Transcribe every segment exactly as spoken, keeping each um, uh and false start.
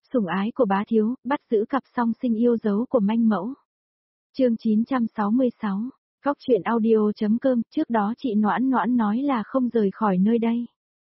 Sủng ái của bá thiếu, bắt giữ cặp song sinh yêu dấu của manh mẫu. Chương chín trăm sáu mươi sáu, Góc truyện audio.com, trước đó chị Noãn Noãn nói là không rời khỏi nơi đây.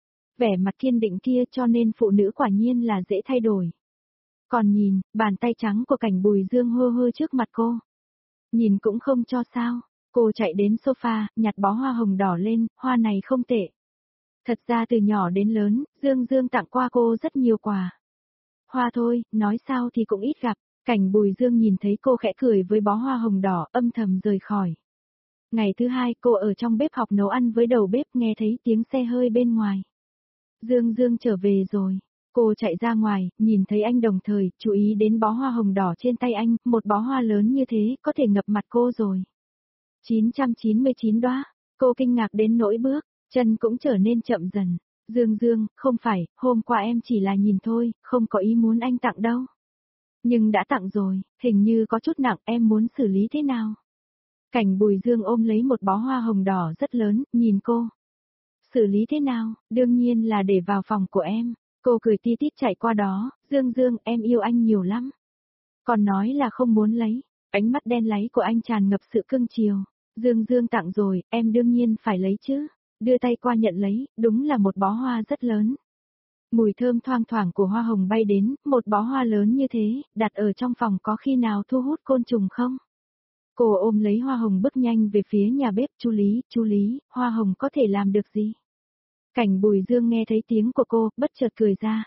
Vẻ mặt kiên định kia cho nên phụ nữ quả nhiên là dễ thay đổi. Còn nhìn, bàn tay trắng của Cảnh Bùi Dương hơ hơ trước mặt cô. Nhìn cũng không cho sao, cô chạy đến sofa, nhặt bó hoa hồng đỏ lên, hoa này không tệ. Thật ra từ nhỏ đến lớn, Dương Dương tặng qua cô rất nhiều quà. Hoa thôi, nói sao thì cũng ít gặp. Cảnh Bùi Dương nhìn thấy cô khẽ cười với bó hoa hồng đỏ, âm thầm rời khỏi. Ngày thứ hai cô ở trong bếp học nấu ăn với đầu bếp, nghe thấy tiếng xe hơi bên ngoài. Dương Dương trở về rồi. Cô chạy ra ngoài, nhìn thấy anh đồng thời, chú ý đến bó hoa hồng đỏ trên tay anh, một bó hoa lớn như thế, có thể ngập mặt cô rồi. chín trăm chín mươi chín đóa, cô kinh ngạc đến nỗi bước, chân cũng trở nên chậm dần. Dương Dương, không phải, hôm qua em chỉ là nhìn thôi, không có ý muốn anh tặng đâu. Nhưng đã tặng rồi, hình như có chút nặng, em muốn xử lý thế nào? Cảnh Bùi Dương ôm lấy một bó hoa hồng đỏ rất lớn, nhìn cô. Xử lý thế nào? Đương nhiên là để vào phòng của em. Cô cười ti tít chạy qua đó, Dương Dương, em yêu anh nhiều lắm. Còn nói là không muốn lấy, ánh mắt đen láy của anh tràn ngập sự cưng chiều. Dương Dương tặng rồi, em đương nhiên phải lấy chứ. Đưa tay qua nhận lấy, đúng là một bó hoa rất lớn. Mùi thơm thoang thoảng của hoa hồng bay đến, một bó hoa lớn như thế, đặt ở trong phòng có khi nào thu hút côn trùng không? Cô ôm lấy hoa hồng bước nhanh về phía nhà bếp, chú Lý, chú Lý, hoa hồng có thể làm được gì? Cảnh Bùi Dương nghe thấy tiếng của cô, bất chợt cười ra.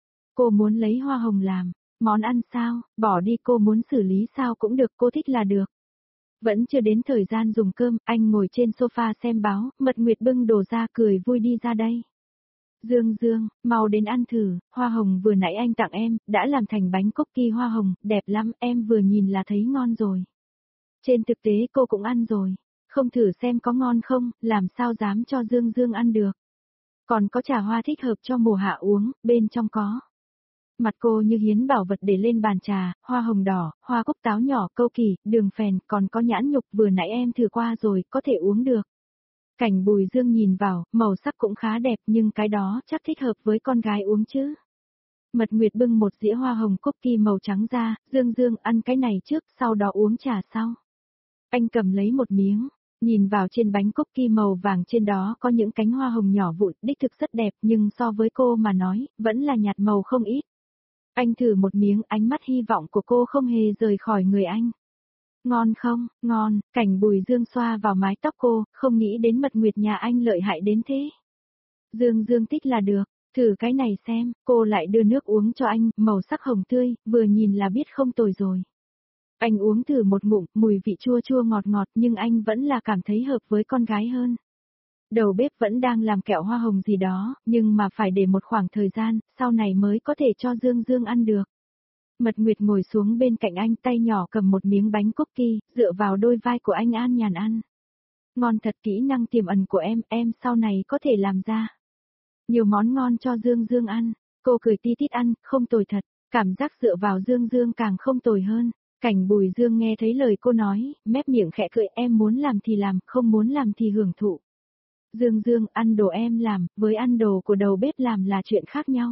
Cô muốn lấy hoa hồng làm, món ăn sao, bỏ đi, cô muốn xử lý sao cũng được, cô thích là được. Vẫn chưa đến thời gian dùng cơm, anh ngồi trên sofa xem báo, Mật Nguyệt bưng đồ ra cười vui đi ra đây. Dương Dương, mau đến ăn thử, hoa hồng vừa nãy anh tặng em, đã làm thành bánh cookie hoa hồng, đẹp lắm, em vừa nhìn là thấy ngon rồi. Trên thực tế cô cũng ăn rồi, không thử xem có ngon không, làm sao dám cho Dương Dương ăn được. Còn có trà hoa thích hợp cho mùa hạ uống, bên trong có. Mặt cô như hiến bảo vật để lên bàn trà, hoa hồng đỏ, hoa cúc táo nhỏ, câu kỳ, đường phèn, còn có nhãn nhục vừa nãy em thử qua rồi, có thể uống được. Cảnh Bùi Dương nhìn vào, màu sắc cũng khá đẹp nhưng cái đó chắc thích hợp với con gái uống chứ. Mật Nguyệt bưng một dĩa hoa hồng cookie màu trắng ra, Dương Dương ăn cái này trước, sau đó uống trà sau. Anh cầm lấy một miếng, nhìn vào trên bánh cookie màu vàng trên đó có những cánh hoa hồng nhỏ vụn, đích thực rất đẹp nhưng so với cô mà nói, vẫn là nhạt màu không ít. Anh thử một miếng, ánh mắt hy vọng của cô không hề rời khỏi người anh. Ngon không, ngon, Cảnh Bùi Dương xoa vào mái tóc cô, không nghĩ đến Mật Nguyệt nhà anh lợi hại đến thế. Dương Dương thích là được, thử cái này xem, cô lại đưa nước uống cho anh, màu sắc hồng tươi, vừa nhìn là biết không tồi rồi. Anh uống thử một ngụm, mùi vị chua chua ngọt ngọt nhưng anh vẫn là cảm thấy hợp với con gái hơn. Đầu bếp vẫn đang làm kẹo hoa hồng gì đó, nhưng mà phải để một khoảng thời gian, sau này mới có thể cho Dương Dương ăn được. Mật Nguyệt ngồi xuống bên cạnh anh, tay nhỏ cầm một miếng bánh cookie, dựa vào đôi vai của anh an nhàn ăn. Ngon thật, kỹ năng tiềm ẩn của em, em sau này có thể làm ra nhiều món ngon cho Dương Dương ăn. Cô cười ti tít ăn, không tồi thật, cảm giác dựa vào Dương Dương càng không tồi hơn. Cảnh Bùi Dương nghe thấy lời cô nói, mép miệng khẽ cười, em muốn làm thì làm, không muốn làm thì hưởng thụ. Dương Dương, ăn đồ em làm, với ăn đồ của đầu bếp làm là chuyện khác nhau.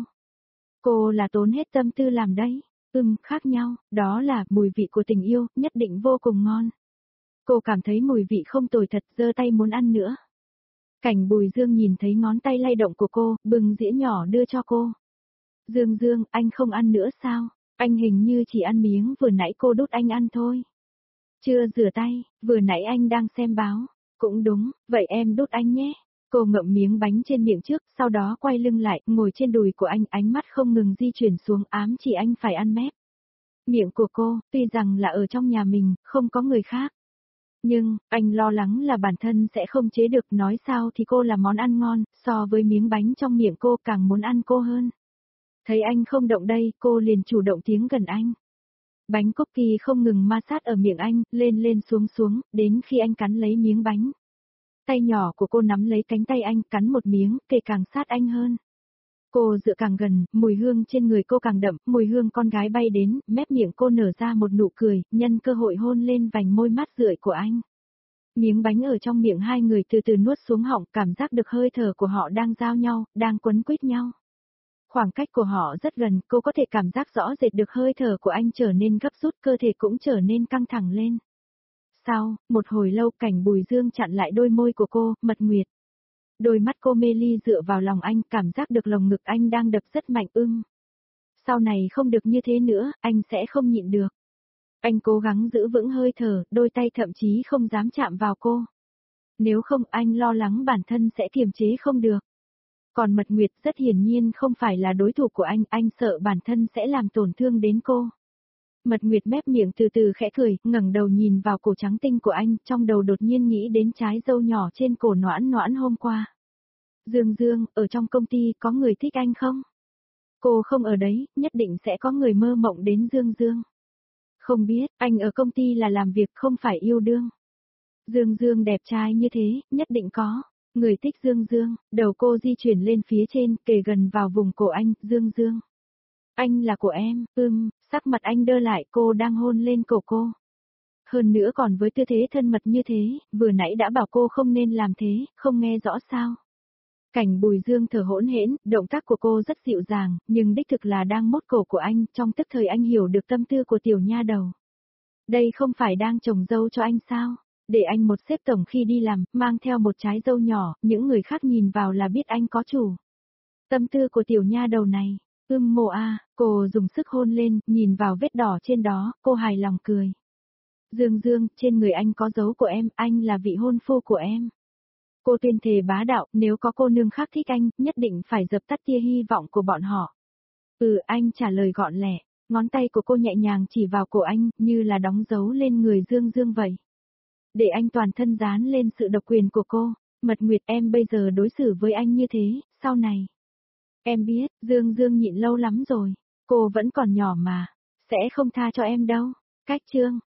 Cô là tốn hết tâm tư làm đấy. Ừm, khác nhau, đó là mùi vị của tình yêu, nhất định vô cùng ngon. Cô cảm thấy mùi vị không tồi thật, giơ tay muốn ăn nữa. Cảnh Bùi Dương nhìn thấy ngón tay lay động của cô, bưng dĩa nhỏ đưa cho cô. Dương Dương, anh không ăn nữa sao? Anh hình như chỉ ăn miếng vừa nãy cô đút anh ăn thôi. Chưa rửa tay, vừa nãy anh đang xem báo. Cũng đúng, vậy em đút anh nhé. Cô ngậm miếng bánh trên miệng trước, sau đó quay lưng lại, ngồi trên đùi của anh, ánh mắt không ngừng di chuyển xuống, ám chỉ anh phải ăn mép. Miệng của cô, tuy rằng là ở trong nhà mình, không có người khác. Nhưng, anh lo lắng là bản thân sẽ không chế được, nói sao thì cô là món ăn ngon, so với miếng bánh trong miệng cô càng muốn ăn cô hơn. Thấy anh không động đây, cô liền chủ động tiến gần anh. Bánh cookie không ngừng ma sát ở miệng anh, lên lên xuống xuống, đến khi anh cắn lấy miếng bánh. Tay nhỏ của cô nắm lấy cánh tay anh, cắn một miếng, kề càng sát anh hơn. Cô dựa càng gần, mùi hương trên người cô càng đậm, mùi hương con gái bay đến, mép miệng cô nở ra một nụ cười, nhân cơ hội hôn lên vành môi mát rượi của anh. Miếng bánh ở trong miệng hai người từ từ nuốt xuống họng, cảm giác được hơi thở của họ đang giao nhau, đang quấn quýt nhau. Khoảng cách của họ rất gần, cô có thể cảm giác rõ rệt được hơi thở của anh trở nên gấp rút, cơ thể cũng trở nên căng thẳng lên. Sau, một hồi lâu Cảnh Bùi Dương chặn lại đôi môi của cô, Mật Nguyệt. Đôi mắt cô mê ly dựa vào lòng anh, cảm giác được lồng ngực anh đang đập rất mạnh ưng. Sau này không được như thế nữa, anh sẽ không nhịn được. Anh cố gắng giữ vững hơi thở, đôi tay thậm chí không dám chạm vào cô. Nếu không anh lo lắng bản thân sẽ kiềm chế không được. Còn Mật Nguyệt rất hiển nhiên không phải là đối thủ của anh, anh sợ bản thân sẽ làm tổn thương đến cô. Mật Nguyệt mép miệng từ từ khẽ cười, ngẩng đầu nhìn vào cổ trắng tinh của anh, trong đầu đột nhiên nghĩ đến trái dâu nhỏ trên cổ Noãn Noãn hôm qua. Dương Dương, ở trong công ty có người thích anh không? Cô không ở đấy, nhất định sẽ có người mơ mộng đến Dương Dương. Không biết, anh ở công ty là làm việc không phải yêu đương. Dương Dương đẹp trai như thế, nhất định có. Người thích Dương Dương, đầu cô di chuyển lên phía trên, kề gần vào vùng cổ anh, Dương Dương. Anh là của em, ưm, sắc mặt anh đơ lại, cô đang hôn lên cổ cô. Hơn nữa còn với tư thế thân mật như thế, vừa nãy đã bảo cô không nên làm thế, không nghe rõ sao. Cảnh Bùi Dương thở hỗn hển, động tác của cô rất dịu dàng, nhưng đích thực là đang mốt cổ của anh, trong tức thời anh hiểu được tâm tư của tiểu nha đầu. Đây không phải đang trồng dâu cho anh sao? Để anh một xếp tổng khi đi làm, mang theo một trái dâu nhỏ, những người khác nhìn vào là biết anh có chủ. Tâm tư của tiểu nha đầu này, ưm mộ a, cô dùng sức hôn lên, nhìn vào vết đỏ trên đó, cô hài lòng cười. Dương Dương, trên người anh có dấu của em, anh là vị hôn phu của em. Cô tuyên thề bá đạo, nếu có cô nương khác thích anh, nhất định phải dập tắt tia hy vọng của bọn họ. Ừ, anh trả lời gọn lẹ, ngón tay của cô nhẹ nhàng chỉ vào cổ anh, như là đóng dấu lên người Dương Dương vậy. Để anh toàn thân dán lên sự độc quyền của cô, Mật Nguyệt em bây giờ đối xử với anh như thế, sau này. Em biết, Dương Dương nhịn lâu lắm rồi, cô vẫn còn nhỏ mà, sẽ không tha cho em đâu. Cách chương